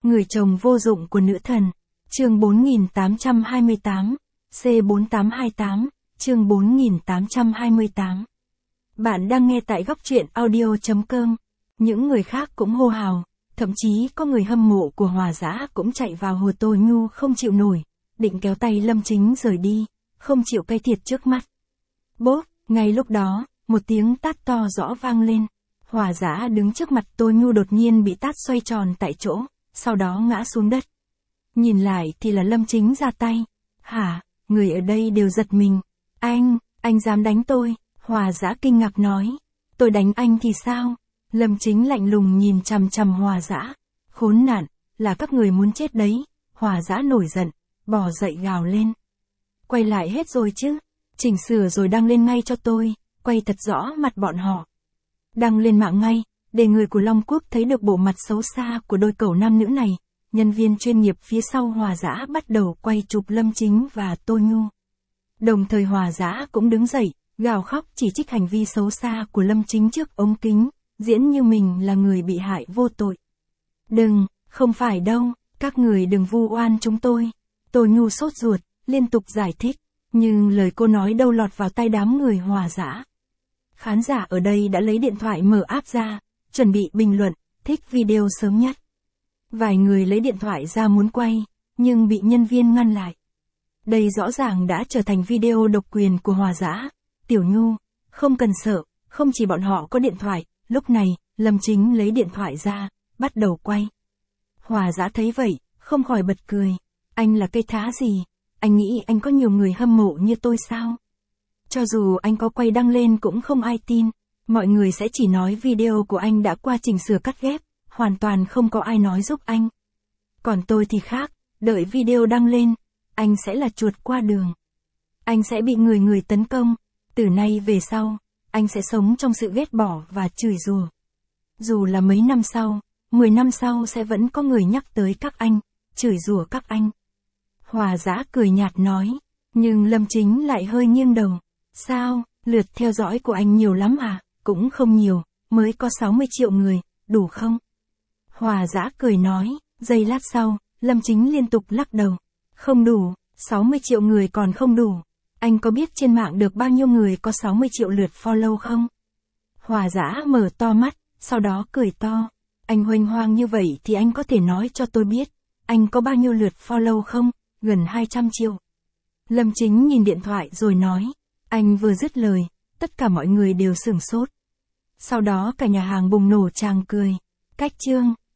Người chồng vô dụng của nữ thần. Chương 4828, C4828, chương 4828. Bạn đang nghe tại góc truyện audio.com. Những người khác cũng hô hào, thậm chí có người hâm mộ của Hòa Dã cũng chạy vào hồ Tô Nhu không chịu nổi, định kéo tay Lâm Chính rời đi, không chịu cay thiệt trước mắt. Bốp, ngay lúc đó, một tiếng tát to rõ vang lên. Hòa Dã đứng trước mặt Tô Nhu đột nhiên bị tát xoay tròn tại chỗ, sau đó ngã xuống đất. Nhìn lại thì là Lâm Chính ra tay. Hả, người ở đây đều giật mình. Anh dám đánh tôi? Hòa Dã kinh ngạc nói. Tôi đánh anh thì sao? Lâm Chính lạnh lùng nhìn chằm chằm Hòa Dã. Khốn nạn, là các người muốn chết đấy. Hòa Dã nổi giận, bò dậy gào lên. Quay lại hết rồi chứ? Chỉnh sửa rồi đăng lên ngay cho tôi, quay thật rõ mặt bọn họ. Đăng lên mạng ngay, để người của Long Quốc thấy được bộ mặt xấu xa của đôi cẩu nam nữ này. Nhân viên chuyên nghiệp phía sau Hòa Dã bắt đầu quay chụp Lâm Chính và Tô Nhu. Đồng thời Hòa Dã cũng đứng dậy, gào khóc chỉ trích hành vi xấu xa của Lâm Chính trước ống kính, diễn như mình là người bị hại vô tội. Đừng, không phải đâu, các người đừng vu oan chúng tôi. Tô Nhu sốt ruột, liên tục giải thích, nhưng lời cô nói đâu lọt vào tai đám người Hòa Dã. Khán giả ở đây đã lấy điện thoại mở app ra, chuẩn bị bình luận, thích video sớm nhất. Vài người lấy điện thoại ra muốn quay, nhưng bị nhân viên ngăn lại. Đây rõ ràng đã trở thành video độc quyền của Hòa Dã. Tiểu Nhu, không cần sợ, không chỉ bọn họ có điện thoại. Lúc này, Lâm Chính lấy điện thoại ra, bắt đầu quay. Hòa Dã thấy vậy, không khỏi bật cười. Anh là cây thá gì? Anh nghĩ anh có nhiều người hâm mộ như tôi sao? Cho dù anh có quay đăng lên cũng không ai tin. Mọi người sẽ chỉ nói video của anh đã qua chỉnh sửa cắt ghép, hoàn toàn không có ai nói giúp anh. Còn tôi thì khác, đợi video đăng lên, anh sẽ là chuột qua đường. Anh sẽ bị người tấn công. Từ nay về sau, anh sẽ sống trong sự ghét bỏ và chửi rủa. Dù là mấy năm sau, 10 năm sau sẽ vẫn có người nhắc tới các anh, chửi rủa các anh. Hòa Dã cười nhạt nói, nhưng Lâm Chính lại hơi nghiêng đầu. Sao, lượt theo dõi của anh nhiều lắm à? Cũng không nhiều, mới có 60 triệu người, đủ không? Hòa Dã cười nói, giây lát sau, Lâm Chính liên tục lắc đầu. Không đủ, 60 triệu người còn không đủ. Anh có biết trên mạng được bao nhiêu người có 60 triệu lượt follow không? Hòa Dã mở to mắt, sau đó cười to. Anh huênh hoang như vậy thì anh có thể nói cho tôi biết, anh có bao nhiêu lượt follow không? Gần 200 triệu. Lâm Chính nhìn điện thoại rồi nói. Anh vừa dứt lời, tất cả mọi người đều sửng sốt. Sau đó cả nhà hàng bùng nổ tràng cười. Cách chương.